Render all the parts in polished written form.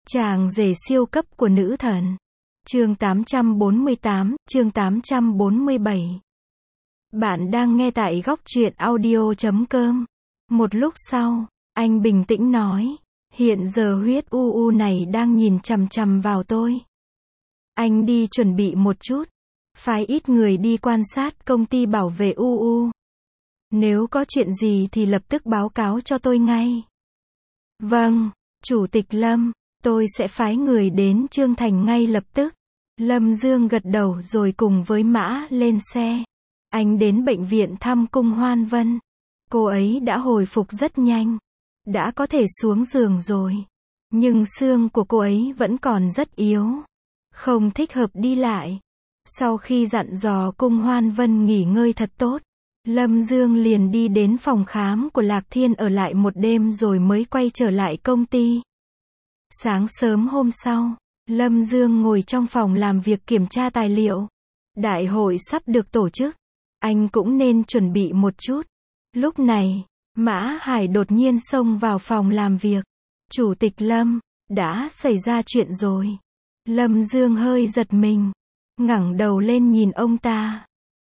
Chàng rể siêu cấp của nữ thần. Chương 848, chương 847. Bạn đang nghe tại góc truyện audio.com. Một lúc sau, anh bình tĩnh nói, hiện giờ huyết u này đang nhìn chằm chằm vào tôi. Anh đi chuẩn bị một chút, phái ít người đi quan sát công ty bảo vệ u. Nếu có chuyện gì thì lập tức báo cáo cho tôi ngay. Vâng, Chủ tịch Lâm, tôi sẽ phái người đến Trương Thành ngay lập tức. Lâm Dương gật đầu rồi cùng với Mã lên xe. Anh đến bệnh viện thăm Cung Hoan Vân. Cô ấy đã hồi phục rất nhanh. Đã có thể xuống giường rồi. Nhưng xương của cô ấy vẫn còn rất yếu. Không thích hợp đi lại. Sau khi dặn dò Cung Hoan Vân nghỉ ngơi thật tốt, Lâm Dương liền đi đến phòng khám của Lạc Thiên ở lại một đêm rồi mới quay trở lại công ty. Sáng sớm hôm sau, Lâm Dương ngồi trong phòng làm việc kiểm tra tài liệu. Đại hội sắp được tổ chức. Anh cũng nên chuẩn bị một chút. Lúc này, Mã Hải đột nhiên xông vào phòng làm việc. Chủ tịch Lâm, đã xảy ra chuyện rồi. Lâm Dương hơi giật mình. Ngẩng đầu lên nhìn ông ta.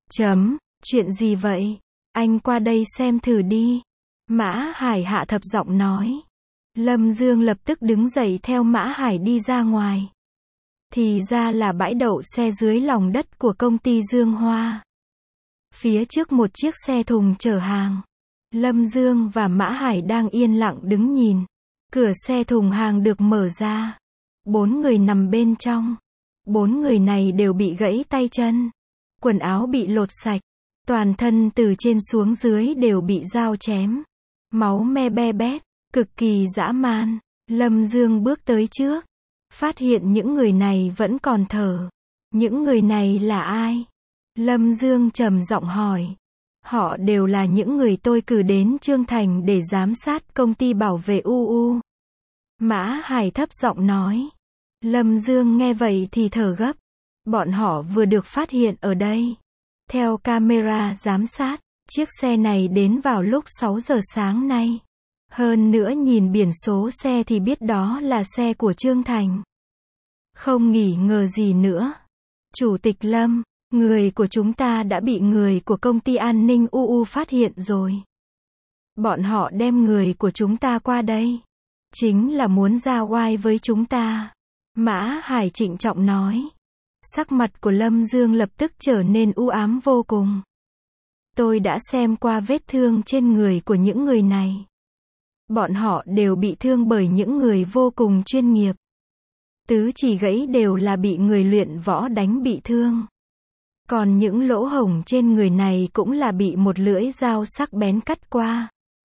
Chuyện gì vậy? Anh qua đây xem thử đi. Mã Hải hạ thấp giọng nói. Lâm Dương lập tức đứng dậy theo Mã Hải đi ra ngoài. Thì ra là bãi đậu xe dưới lòng đất của công ty Dương Hoa. Phía trước một chiếc xe thùng chở hàng. Lâm Dương và Mã Hải đang yên lặng đứng nhìn. Cửa xe thùng hàng được mở ra. 4 người nằm bên trong. 4 người này đều bị gãy tay chân. Quần áo bị lột sạch. Toàn thân từ trên xuống dưới đều bị dao chém. Máu me be bét, cực kỳ dã man. Lâm Dương bước tới trước. Phát hiện những người này vẫn còn thở. Những người này là ai? Lâm Dương trầm giọng hỏi. Họ đều là những người tôi cử đến Trương Thành để giám sát công ty bảo vệ u. Mã Hải thấp giọng nói. Lâm Dương nghe vậy thì thở gấp. Bọn họ vừa được phát hiện ở đây. Theo camera giám sát, chiếc xe này đến vào lúc 6 giờ sáng nay. Hơn nữa nhìn biển số xe thì biết đó là xe của Trương Thành. Không nghi ngờ gì nữa. Chủ tịch Lâm, người của chúng ta đã bị người của công ty an ninh UU phát hiện rồi. Bọn họ đem người của chúng ta qua đây. Chính là muốn ra oai với chúng ta. Mã Hải trịnh trọng nói. Sắc mặt của Lâm Dương lập tức trở nên u ám vô cùng. Tôi đã xem qua vết thương trên người của những người này. Bọn họ đều bị thương bởi những người vô cùng chuyên nghiệp. Tứ chỉ gãy đều là bị người luyện võ đánh bị thương. Còn những lỗ hổng trên người này cũng là bị một lưỡi dao sắc bén cắt qua.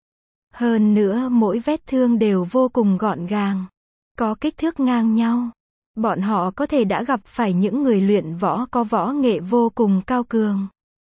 Hơn nữa mỗi vết thương đều vô cùng gọn gàng. Có kích thước ngang nhau. Bọn họ có thể đã gặp phải những người luyện võ có võ nghệ vô cùng cao cường.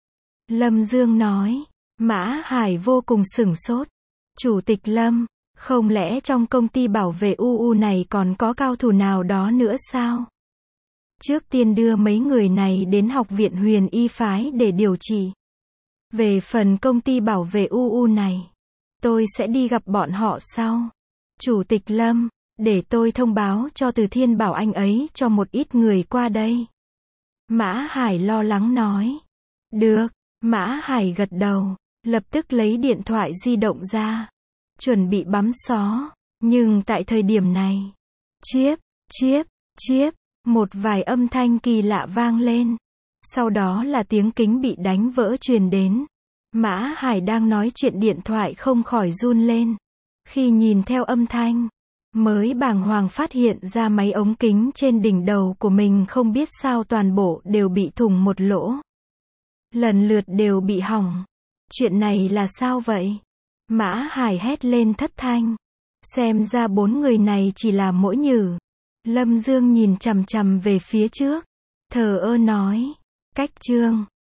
Lâm Dương nói. Mã Hải vô cùng sửng sốt. Chủ tịch Lâm, không lẽ trong công ty bảo vệ UU này còn có cao thủ nào đó nữa sao? Trước tiên đưa mấy người này đến học viện Huyền Y phái để điều trị. Về phần công ty bảo vệ UU này, tôi sẽ đi gặp bọn họ sau. Chủ tịch Lâm, để tôi thông báo cho Từ Thiên bảo anh ấy cho một ít người qua đây. Mã Hải lo lắng nói. Được, Mã Hải gật đầu, lập tức lấy điện thoại di động ra. Chuẩn bị bấm xó, nhưng tại thời điểm này, chiếp, một vài âm thanh kỳ lạ vang lên. Sau đó là tiếng kính bị đánh vỡ truyền đến. Mã Hải đang nói chuyện điện thoại không khỏi run lên. Khi nhìn theo âm thanh, mới bàng hoàng phát hiện ra máy ống kính trên đỉnh đầu của mình không biết sao toàn bộ đều bị thủng một lỗ. Lần lượt đều bị hỏng. Chuyện này là sao vậy? Mã Hải hét lên thất thanh. Xem ra 4 người này chỉ là mỗi nhử. Lâm Dương nhìn chằm chằm về phía trước. Thờ ơ nói. Cách Trương,